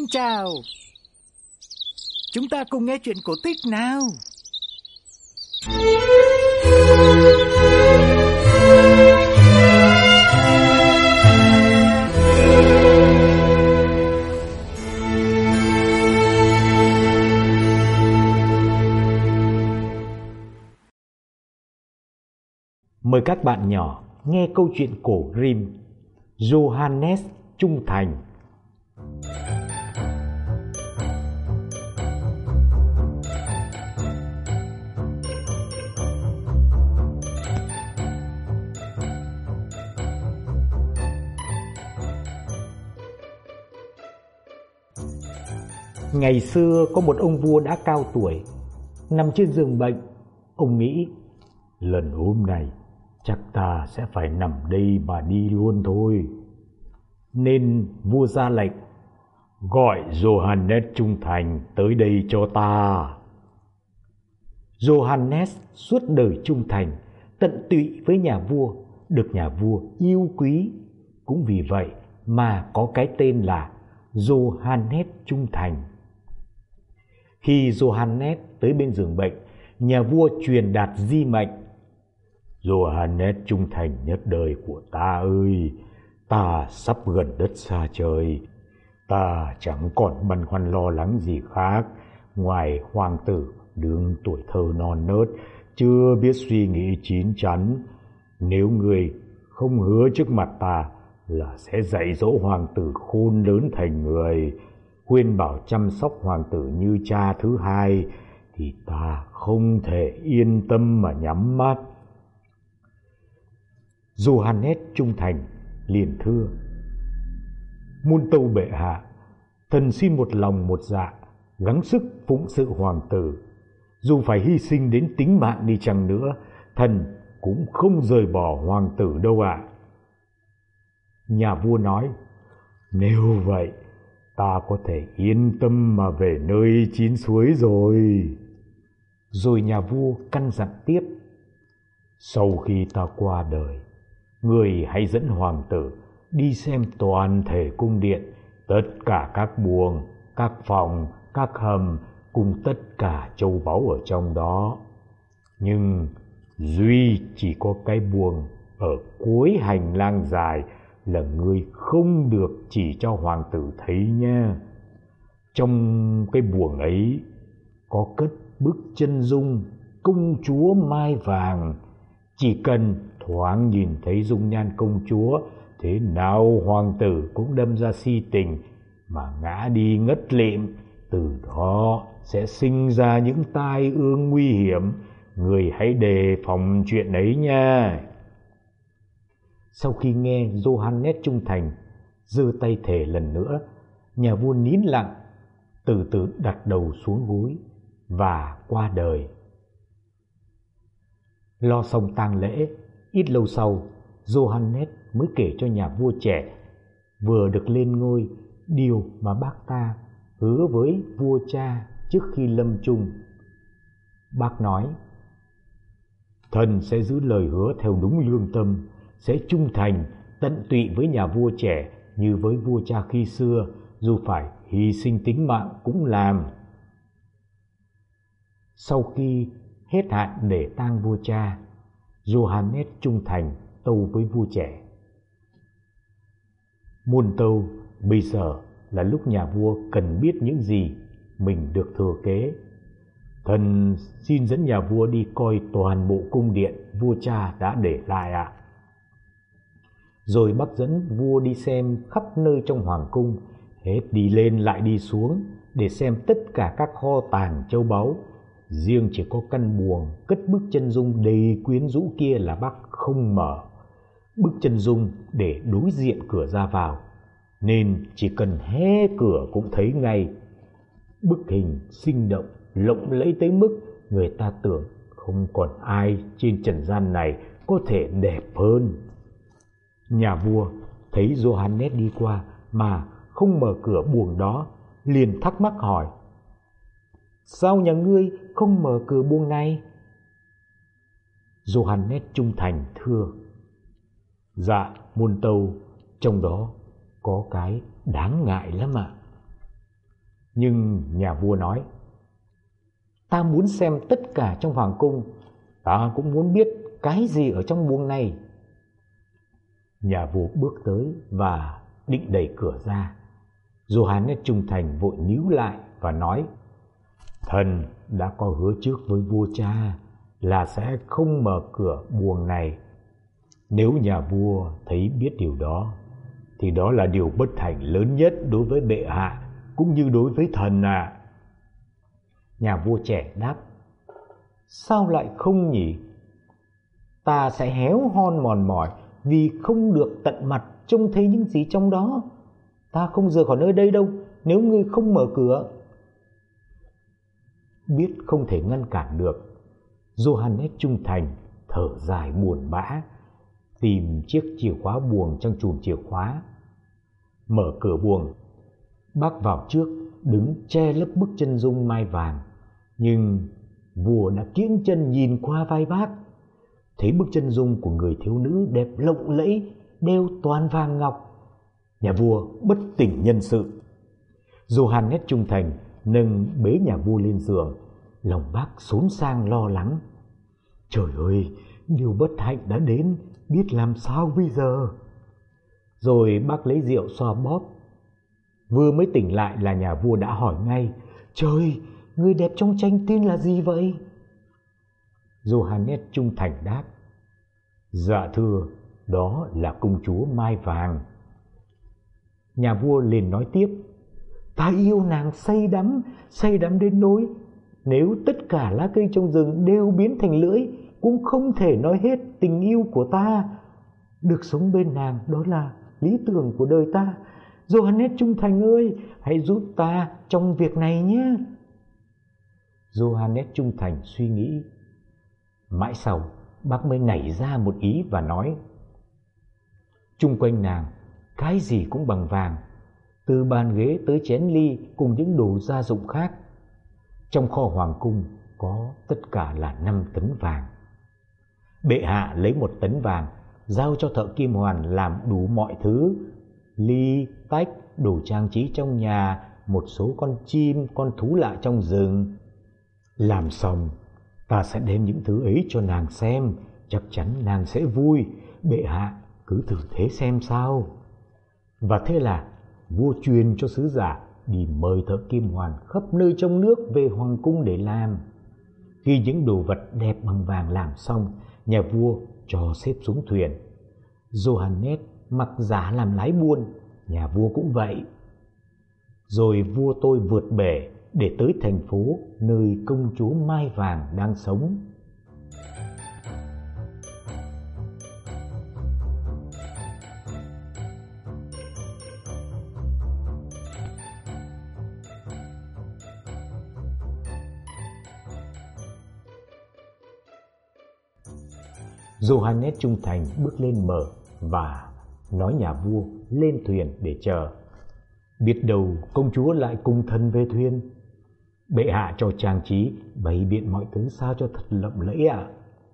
chào. Chúng ta cùng nghe chuyện cổ tích nào. Mời các bạn nhỏ nghe câu chuyện cổ Grimm, Johannes Trung Thành. Ngày xưa có một ông vua đã cao tuổi, nằm trên giường bệnh. Ông nghĩ, lần hôm này chắc ta sẽ phải nằm đây mà đi luôn thôi. Nên vua ra lệnh, gọi Johannes Trung Thành tới đây cho ta. Johannes suốt đời trung thành, tận tụy với nhà vua, được nhà vua yêu quý. Cũng vì vậy mà có cái tên là Johannes Trung Thành. Khi Johannes tới bên giường bệnh, nhà vua truyền đạt di mệnh. Johannes trung thành nhất đời của ta ơi, ta sắp gần đất xa trời. Ta chẳng còn băn khoăn lo lắng gì khác, ngoài hoàng tử đương tuổi thơ non nớt, chưa biết suy nghĩ chín chắn. Nếu người không hứa trước mặt ta là sẽ dạy dỗ hoàng tử khôn lớn thành người, khuyên bảo chăm sóc hoàng tử như cha thứ hai, thì ta không thể yên tâm mà nhắm mắt. Johannes trung thành liền thưa, muôn tâu bệ hạ, thần xin một lòng một dạ gắng sức phụng sự hoàng tử. Dù phải hy sinh đến tính mạng đi chăng nữa, thần cũng không rời bỏ hoàng tử đâu ạ. Nhà vua nói, nếu vậy ta có thể yên tâm mà về nơi chín suối rồi. Rồi nhà vua căn dặn tiếp, sau khi ta qua đời, người hãy dẫn hoàng tử đi xem toàn thể cung điện, tất cả các buồng, các phòng, các hầm, cùng tất cả châu báu ở trong đó. Nhưng duy chỉ có cái buồng ở cuối hành lang dài là ngươi không được chỉ cho hoàng tử thấy nha. Trong cái buồng ấy có cất bức chân dung công chúa Mai Vàng. Chỉ cần thoáng nhìn thấy dung nhan công chúa, thế nào hoàng tử cũng đâm ra si tình mà ngã đi ngất lịm. Từ đó sẽ sinh ra những tai ương nguy hiểm. Người hãy đề phòng chuyện ấy nha. Sau khi nghe Johannes trung thành giơ tay thề lần nữa, nhà vua nín lặng, từ từ đặt đầu xuống gối và qua đời. Lo xong tang lễ, ít lâu sau, Johannes mới kể cho nhà vua trẻ vừa được lên ngôi điều mà bác ta hứa với vua cha trước khi lâm chung. Bác nói, thần sẽ giữ lời hứa theo đúng lương tâm, sẽ trung thành, tận tụy với nhà vua trẻ như với vua cha khi xưa, dù phải hy sinh tính mạng cũng làm. Sau khi hết hạn để tang vua cha, Johannes trung thành tâu với vua trẻ, muôn tâu, bây giờ là lúc nhà vua cần biết những gì mình được thừa kế. Thần xin dẫn nhà vua đi coi toàn bộ cung điện vua cha đã để lại ạ. Rồi bác dẫn vua đi xem khắp nơi trong hoàng cung, hết đi lên lại đi xuống để xem tất cả các kho tàng châu báu. Riêng chỉ có căn buồng cất bức chân dung đầy quyến rũ kia là bác không mở. Bức chân dung để đối diện cửa ra vào, nên chỉ cần hé cửa cũng thấy ngay. Bức hình sinh động, lộng lẫy tới mức người ta tưởng không còn ai trên trần gian này có thể đẹp hơn. Nhà vua thấy Johannes đi qua mà không mở cửa buồng đó, liền thắc mắc hỏi, sao nhà ngươi không mở cửa buồng này? Johannes trung thành thưa, dạ muôn tâu, trong đó có cái đáng ngại lắm ạ. Nhưng nhà vua nói: "Ta muốn xem tất cả trong hoàng cung, ta cũng muốn biết cái gì ở trong buồng này." Nhà vua bước tới và định đẩy cửa ra. Johannes trung thành vội níu lại và nói: "Thần đã có hứa trước với vua cha là sẽ không mở cửa buồng này. Nếu nhà vua thấy biết điều đó, thì đó là điều bất hạnh lớn nhất đối với bệ hạ cũng như đối với thần ạ." Nhà vua trẻ đáp: "Sao lại không nhỉ? Ta sẽ héo hon mòn mỏi vì không được tận mặt trông thấy những gì trong đó. Ta không rời khỏi nơi đây đâu nếu ngươi không mở cửa." Biết không thể ngăn cản được, Johannes trung thành thở dài buồn bã, tìm chiếc chìa khóa buồng trong chùm chìa khóa. Mở cửa buồng, bác vào trước đứng che lấp bức chân dung mai vàng, nhưng vua đã kiễng chân nhìn qua vai bác, thấy bức chân dung của người thiếu nữ đẹp lộng lẫy, đeo toàn vàng ngọc. Nhà vua bất tỉnh nhân sự. Johannes trung thành nâng bế nhà vua lên giường, lòng bác xốn sang lo lắng. Trời ơi, điều bất hạnh đã đến, biết làm sao bây giờ? Rồi bác lấy rượu xoa bóp. Vừa mới tỉnh lại là nhà vua đã hỏi ngay: "Trời, người đẹp trong tranh tên là gì vậy?" Johannes trung thành đáp: "Dạ thưa, đó là công chúa Mai Vàng." Nhà vua liền nói tiếp: "Ta yêu nàng say đắm đến nỗi nếu tất cả lá cây trong rừng đều biến thành lưỡi cũng không thể nói hết tình yêu của ta. Được sống bên nàng đó là lý tưởng của đời ta. Johannes trung thành ơi, hãy giúp ta trong việc này nhé." Johannes trung thành suy nghĩ. Mãi sau, bác mới nảy ra một ý và nói: "Chung quanh nàng, cái gì cũng bằng vàng, từ bàn ghế tới chén ly cùng những đồ gia dụng khác. Trong kho hoàng cung có tất cả là 5 tấn vàng. Bệ hạ lấy 1 tấn vàng giao cho thợ kim hoàn làm đủ mọi thứ: ly, tách, đồ trang trí trong nhà, một số con chim, con thú lạ trong rừng. Làm xong, ta sẽ đem những thứ ấy cho nàng xem, chắc chắn nàng sẽ vui. Bệ hạ cứ thử thế xem sao." Và thế là vua truyền cho sứ giả đi mời thợ kim hoàn khắp nơi trong nước về hoàng cung để làm. Khi những đồ vật đẹp bằng vàng làm xong, nhà vua cho xếp xuống thuyền. Johannes mặc giả làm lái buôn, nhà vua cũng vậy. Rồi vua tôi vượt bể để tới thành phố nơi công chúa Mai Vàng đang sống. Johannes trung thành bước lên mở và nói nhà vua lên thuyền để chờ. Biết đâu công chúa lại cùng thần về thuyền. Bệ hạ cho trang trí bày biện mọi thứ sao cho thật lộng lẫy ạ.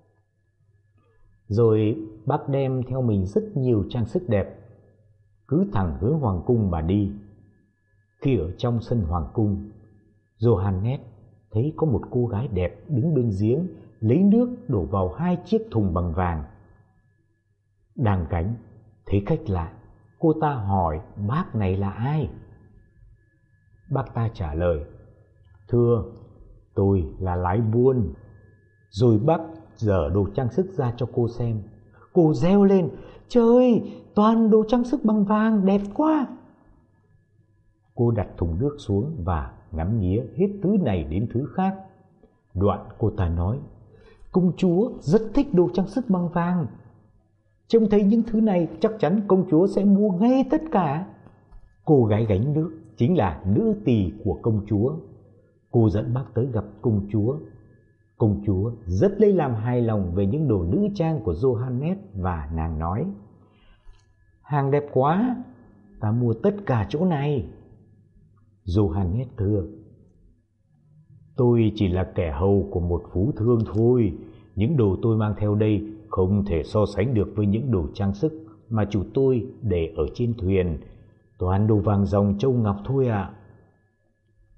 Rồi bác đem theo mình rất nhiều trang sức đẹp, cứ thẳng hướng hoàng cung mà đi. Khi ở trong sân hoàng cung, Johannes thấy có một cô gái đẹp đứng bên giếng lấy nước đổ vào 2 chiếc thùng bằng vàng. Đang gánh, thấy khách lạ, cô ta hỏi bác này là ai. Bác ta trả lời: "Thưa, tôi là lái buôn." Rồi bác giở đồ trang sức ra cho cô xem. Cô reo lên: "Trời, toàn đồ trang sức bằng vàng, đẹp quá!" Cô đặt thùng nước xuống và ngắm nghía hết thứ này đến thứ khác. Đoạn cô ta nói: "Công chúa rất thích đồ trang sức bằng vàng. Trông thấy những thứ này chắc chắn công chúa sẽ mua ngay tất cả." Cô gái gánh nước chính là nữ tỳ của công chúa. Cô dẫn bác tới gặp công chúa. Công chúa rất lấy làm hài lòng về những đồ nữ trang của Johannes và nàng nói: "Hàng đẹp quá, ta mua tất cả chỗ này." Johannes thưa: "Tôi chỉ là kẻ hầu của một phú thương thôi. Những đồ tôi mang theo đây không thể so sánh được với những đồ trang sức mà chủ tôi để ở trên thuyền. Toàn đồ vàng ròng châu ngọc thôi ạ."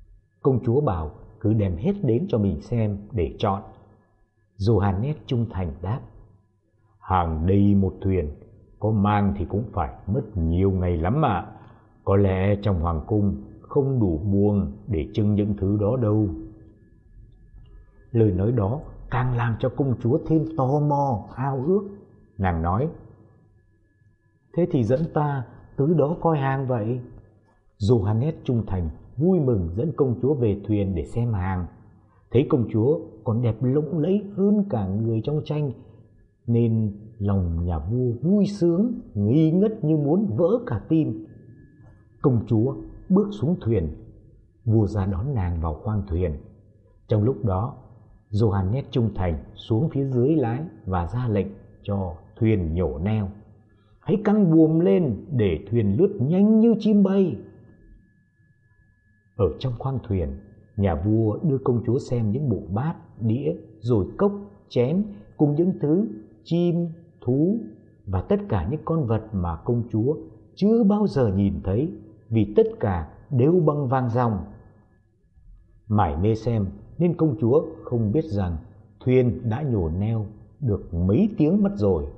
Công chúa bảo cứ đem hết đến cho mình xem để chọn. Johannes trung thành đáp: hàng đầy một thuyền, có mang thì cũng phải mất nhiều ngày lắm mà. Có lẽ trong hoàng cung không đủ buồng để trưng những thứ đó đâu. Lời nói đó càng làm cho công chúa thêm tò mò, ao ước. Nàng nói: thế thì dẫn ta tới đó coi hàng vậy. Johannes trung thành vui mừng dẫn công chúa về thuyền để xem hàng. Thấy công chúa còn đẹp lộng lẫy hơn cả người trong tranh, nên lòng nhà vua vui sướng, nghi ngất như muốn vỡ cả tim. Công chúa bước xuống thuyền, vua ra đón nàng vào khoang thuyền. Trong lúc đó, Johannes trung thành xuống phía dưới lái và ra lệnh cho thuyền nhổ neo. Hãy căng buồm lên để thuyền lướt nhanh như chim bay. Ở trong khoang thuyền, nhà vua đưa công chúa xem những bộ bát, đĩa, rồi cốc, chén cùng những thứ chim, thú và tất cả những con vật mà công chúa chưa bao giờ nhìn thấy, vì tất cả đều bằng vàng ròng. Mải mê xem nên công chúa không biết rằng thuyền đã nhổ neo được mấy tiếng mất rồi.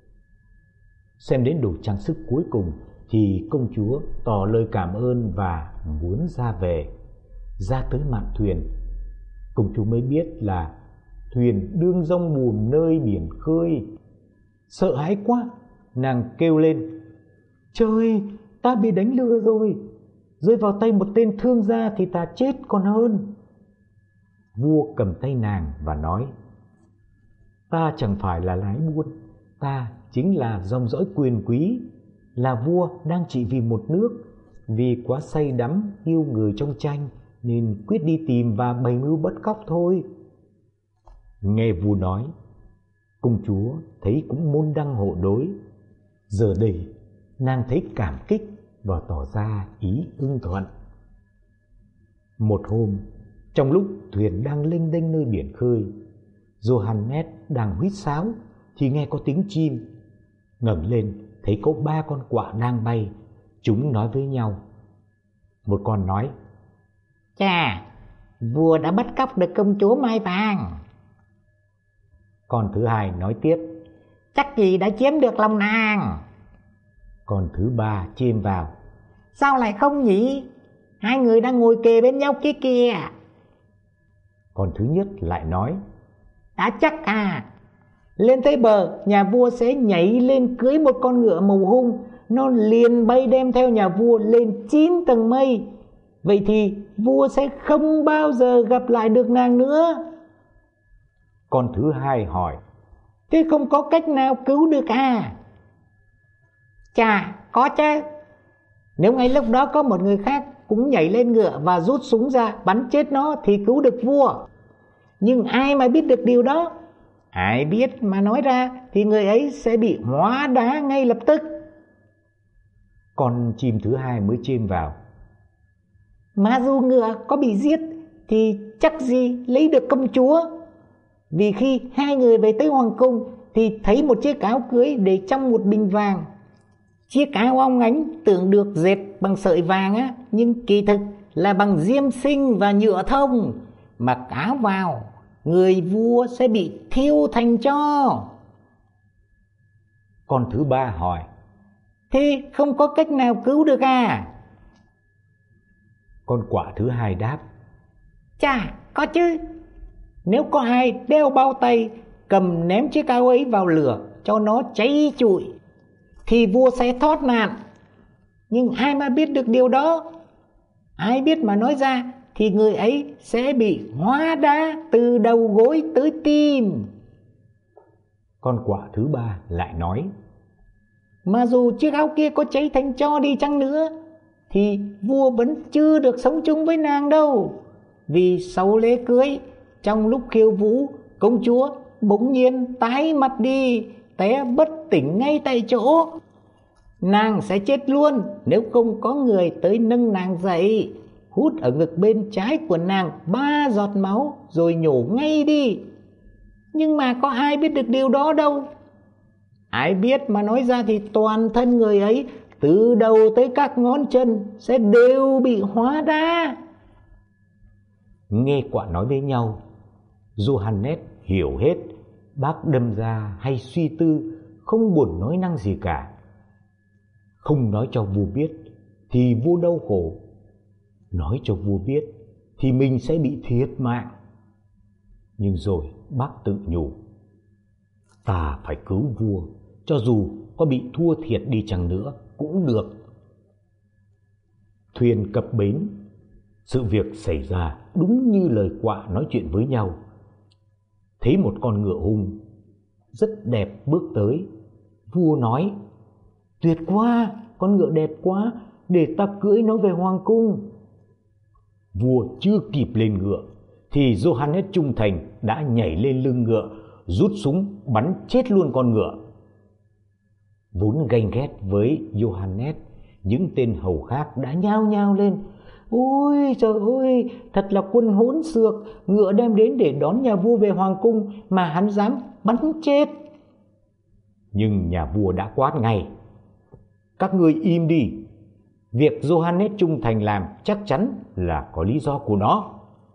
Xem đến đồ trang sức cuối cùng thì công chúa tỏ lời cảm ơn và muốn ra về. Ra tới mạn thuyền, công chúa mới biết là thuyền đương dong buồm nơi biển khơi. Sợ hãi quá, nàng kêu lên: trời, ta bị đánh lừa rồi, rơi vào tay một tên thương gia thì ta chết còn hơn. Vua cầm tay nàng và nói: ta chẳng phải là lái buôn, ta chính là dòng dõi quyền quý, là vua đang trị vì một nước. Vì quá say đắm yêu người trong tranh nên quyết đi tìm và bày mưu bắt cóc thôi. Nghe vua nói, công chúa thấy cũng môn đăng hộ đối. Giờ đây nàng thấy cảm kích và tỏ ra ý ưng thuận. Một hôm, trong lúc thuyền đang lênh đênh nơi biển khơi, Johannes đang huýt sáo thì nghe có tiếng chim. Ngẩng lên thấy có 3 con quạ đang bay. Chúng nói với nhau. Một con nói: chà, vua đã bắt cóc được công chúa Mai Vàng. Con thứ hai nói tiếp: chắc gì đã chiếm được lòng nàng. Con thứ ba chêm vào: sao lại không nhỉ? Hai người đang ngồi kề bên nhau kia kìa. Con thứ nhất lại nói: đã chắc à, lên tới bờ nhà vua sẽ nhảy lên cưới một con ngựa màu hung, nó liền bay đem theo nhà vua lên 9 tầng mây. Vậy thì vua sẽ không bao giờ gặp lại được nàng nữa. Con thứ hai hỏi: thế không có cách nào cứu được à? Chà, có chứ. Nếu ngay lúc đó có một người khác cũng nhảy lên ngựa và rút súng ra bắn chết nó thì cứu được vua. Nhưng ai mà biết được điều đó? Ai biết mà nói ra thì người ấy sẽ bị hóa đá ngay lập tức. Con chim thứ hai mới chêm vào: mà dù ngựa có bị giết thì chắc gì lấy được công chúa. Vì khi hai người về tới hoàng cung thì thấy một chiếc áo cưới để trong một bình vàng. Chiếc áo óng ánh tưởng được dệt bằng sợi vàng á, nhưng kỳ thực là bằng diêm sinh và nhựa thông. Mặc áo vào, người vua sẽ bị thiêu thành tro. Con thứ ba hỏi: thế không có cách nào cứu được à? Con quạ thứ hai đáp: chà, có chứ. Nếu có ai đeo bao tay, cầm ném chiếc áo ấy vào lửa cho nó cháy trụi thì vua sẽ thoát nạn. Nhưng ai mà biết được điều đó? Ai biết mà nói ra thì người ấy sẽ bị hóa đá từ đầu gối tới tim. Con quạ thứ ba lại nói: mà dù chiếc áo kia có cháy thành tro đi chăng nữa thì vua vẫn chưa được sống chung với nàng đâu. Vì sau lễ cưới, trong lúc khiêu vũ, công chúa bỗng nhiên tái mặt đi, té bất tỉnh ngay tại chỗ. Nàng sẽ chết luôn nếu không có người tới nâng nàng dậy, hút ở ngực bên trái của nàng 3 giọt máu rồi nhổ ngay đi. Nhưng mà có ai biết được điều đó đâu. Ai biết mà nói ra thì toàn thân người ấy từ đầu tới các ngón chân sẽ đều bị hóa đá. Nghe quạ nói với nhau, Johannes hiểu hết. Bác đâm ra hay suy tư, không buồn nói năng gì cả. Không nói cho vua biết thì vua đau khổ, nói cho vua biết thì mình sẽ bị thiệt mạng. Nhưng rồi bác tự nhủ, ta phải cứu vua, cho dù có bị thua thiệt đi chăng nữa cũng được. Thuyền cập bến, sự việc xảy ra đúng như lời quạ nói chuyện với nhau. Thấy một con ngựa hung rất đẹp bước tới, vua nói, tuyệt quá, con ngựa đẹp quá, để ta cưỡi nó về hoàng cung. Vua chưa kịp lên ngựa thì Johannes trung thành đã nhảy lên lưng ngựa, rút súng bắn chết luôn con ngựa. Vốn ganh ghét với Johannes, những tên hầu khác đã nhao nhao lên, ôi trời ơi, thật là quân hỗn xược, ngựa đem đến để đón nhà vua về hoàng cung mà hắn dám bắn chết. Nhưng nhà vua đã quát ngay, các ngươi im đi, việc Johannes trung thành làm chắc chắn là có lý do của nó.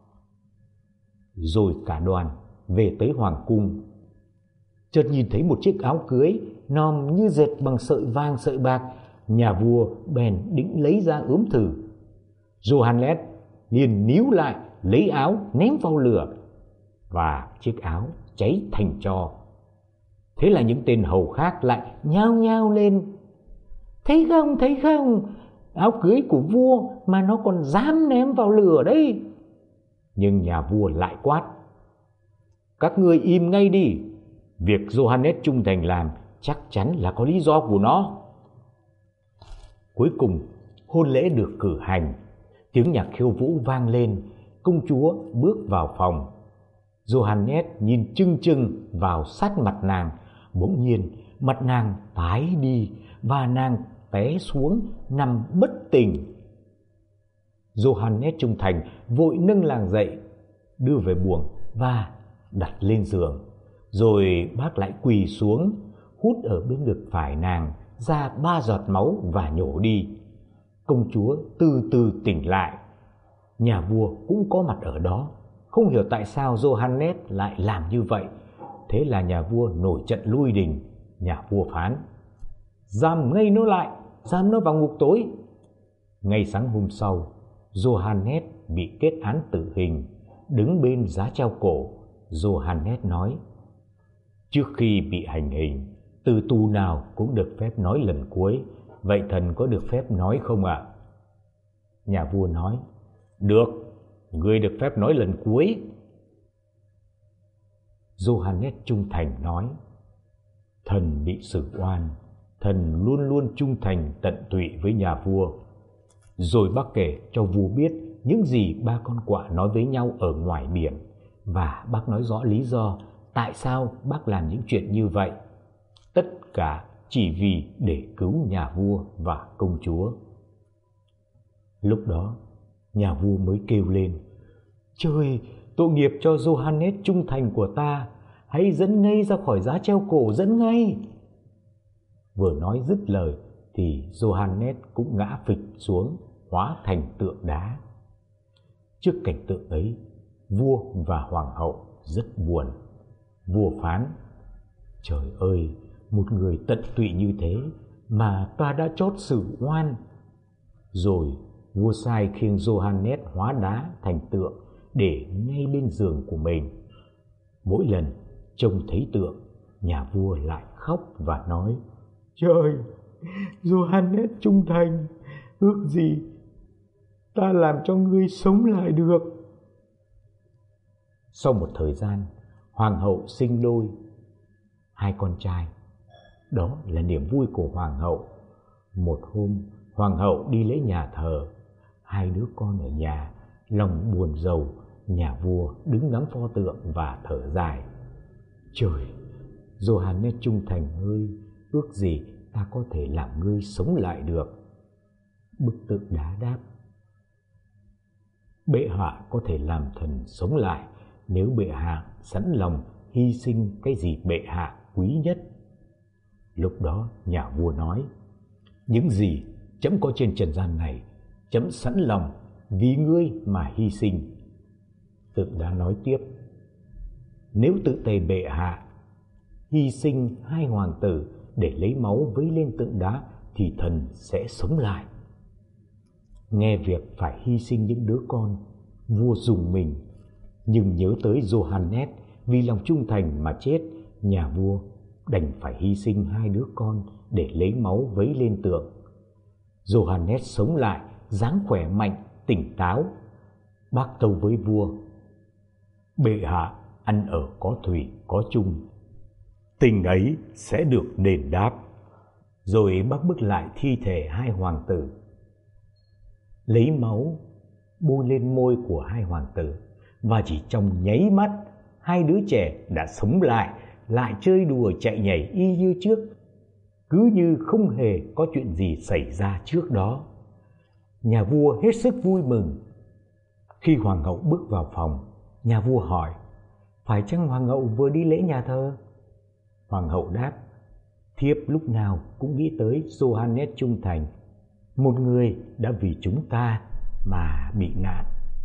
Rồi cả đoàn về tới hoàng cung, chợt nhìn thấy một chiếc áo cưới nòm như dệt bằng sợi vàng sợi bạc. Nhà vua bèn định lấy ra ướm thử. Johannes liền níu lại, lấy áo ném vào lửa và chiếc áo cháy thành tro. Thế là những tên hầu khác lại nhao nhao lên, thấy không, áo cưới của vua mà nó còn dám ném vào lửa đấy. Nhưng nhà vua lại quát, các ngươi im ngay đi, việc Johannes trung thành làm chắc chắn là có lý do của nó. Cuối cùng hôn lễ được cử hành, tiếng nhạc khiêu vũ vang lên, công chúa bước vào phòng. Johannes nhìn chưng chưng vào sát mặt nàng, bỗng nhiên mặt nàng tái đi và nàng té xuống nằm bất tỉnh. Johannes trung thành vội nâng nàng dậy, đưa về buồng và đặt lên giường. Rồi bác lại quỳ xuống, hút ở bên ngực phải nàng ra 3 giọt máu và nhổ đi. Công chúa từ từ tỉnh lại. Nhà vua cũng có mặt ở đó, không hiểu tại sao Johannes lại làm như vậy. Thế là nhà vua nổi trận lôi đình. Nhà vua phán, giam ngay nó lại, giam nó vào ngục tối. Ngay sáng hôm sau, Johannes bị kết án tử hình, đứng bên giá treo cổ. Johannes nói, trước khi bị hành hình, tử tù nào cũng được phép nói lần cuối, vậy thần có được phép nói không ạ? Nhà vua nói, được, ngươi được phép nói lần cuối. Johannes trung thành nói, thần bị xử oan, thần luôn luôn trung thành tận tụy với nhà vua. Rồi bác kể cho vua biết những gì ba con quạ nói với nhau ở ngoài biển, và bác nói rõ lý do tại sao bác làm những chuyện như vậy. Tất cả chỉ vì để cứu nhà vua và công chúa. Lúc đó, nhà vua mới kêu lên, trời, tội nghiệp cho Johannes trung thành của ta, hãy dẫn ngay ra khỏi giá treo cổ, dẫn ngay. Vừa nói dứt lời thì Johannes cũng ngã phịch xuống, hóa thành tượng đá. Trước cảnh tượng ấy, vua và hoàng hậu rất buồn. Vua phán, trời ơi, một người tận tụy như thế mà ta đã trót xử oan. Rồi vua sai khiêng Johannes hóa đá thành tượng để ngay bên giường của mình. Mỗi lần trông thấy tượng, nhà vua lại khóc và nói, trời, Johannes trung thành, ước gì ta làm cho ngươi sống lại được. Sau một thời gian, hoàng hậu sinh đôi 2 con trai. Đó là niềm vui của hoàng hậu. Một hôm, hoàng hậu đi lễ nhà thờ, 2 đứa con ở nhà, lòng buồn rầu. Nhà vua đứng ngắm pho tượng và thở dài, trời, Johannes trung thành ơi, ước gì ta có thể làm ngươi sống lại được. Bức tượng đá đáp, bệ hạ có thể làm thần sống lại nếu bệ hạ sẵn lòng hy sinh cái gì bệ hạ quý nhất. Lúc đó nhà vua nói, những gì trẫm có trên trần gian này, trẫm sẵn lòng vì ngươi mà hy sinh. Tượng đá nói tiếp: nếu tự Tề bệ hạ hy sinh 2 hoàng tử để lấy máu vấy lên tượng đá thì thần sẽ sống lại. Nghe việc phải hy sinh những đứa con, vua rùng mình, nhưng nhớ tới Johannes vì lòng trung thành mà chết, nhà vua đành phải hy sinh 2 đứa con để lấy máu vấy lên tượng. Johannes sống lại, dáng khỏe mạnh, tỉnh táo, bác tâu với vua: bệ hạ ăn ở có thủy có chung, tình ấy sẽ được đền đáp. Rồi bác bước lại thi thể 2 hoàng tử, lấy máu bôi lên môi của 2 hoàng tử, và chỉ trong nháy mắt 2 đứa trẻ đã sống lại chơi đùa chạy nhảy y như trước, cứ như không hề có chuyện gì xảy ra trước đó. Nhà vua hết sức vui mừng. Khi hoàng hậu bước vào phòng, nhà vua hỏi: phải chăng hoàng hậu vừa đi lễ nhà thờ? Hoàng hậu đáp: thiếp lúc nào cũng nghĩ tới Johannes trung thành, một người đã vì chúng ta mà bị nạn.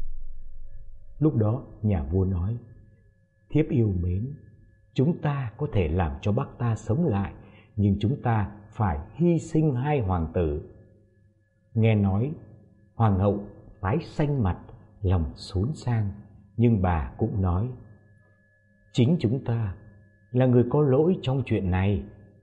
Lúc đó nhà vua nói: thiếp yêu mến, chúng ta có thể làm cho bác ta sống lại, nhưng chúng ta phải hy sinh 2 hoàng tử. Nghe nói, hoàng hậu tái xanh mặt, lòng xốn sang, nhưng bà cũng nói: chính chúng ta là người có lỗi trong chuyện này.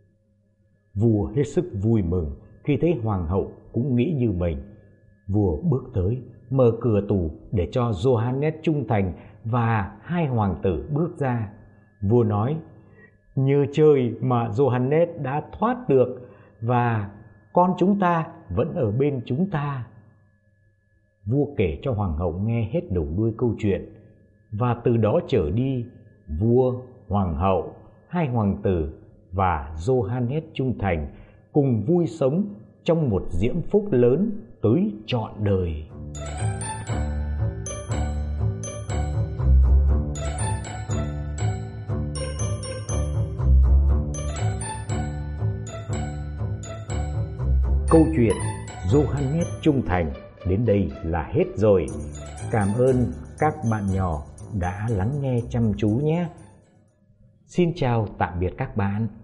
Vua hết sức vui mừng khi thấy hoàng hậu cũng nghĩ như mình. Vua bước tới mở cửa tủ để cho Johannes trung thành và 2 hoàng tử bước ra. Vua nói: nhờ trời mà Johannes đã thoát được và con chúng ta vẫn ở bên chúng ta. Vua kể cho hoàng hậu nghe hết đầu đuôi câu chuyện, và từ đó trở đi, vua, hoàng hậu, 2 hoàng tử và Johannes trung thành cùng vui sống trong một diễm phúc lớn tới trọn đời. Câu chuyện Johannes trung thành đến đây là hết rồi. Cảm ơn các bạn nhỏ đã lắng nghe chăm chú nhé. Xin chào tạm biệt các bạn.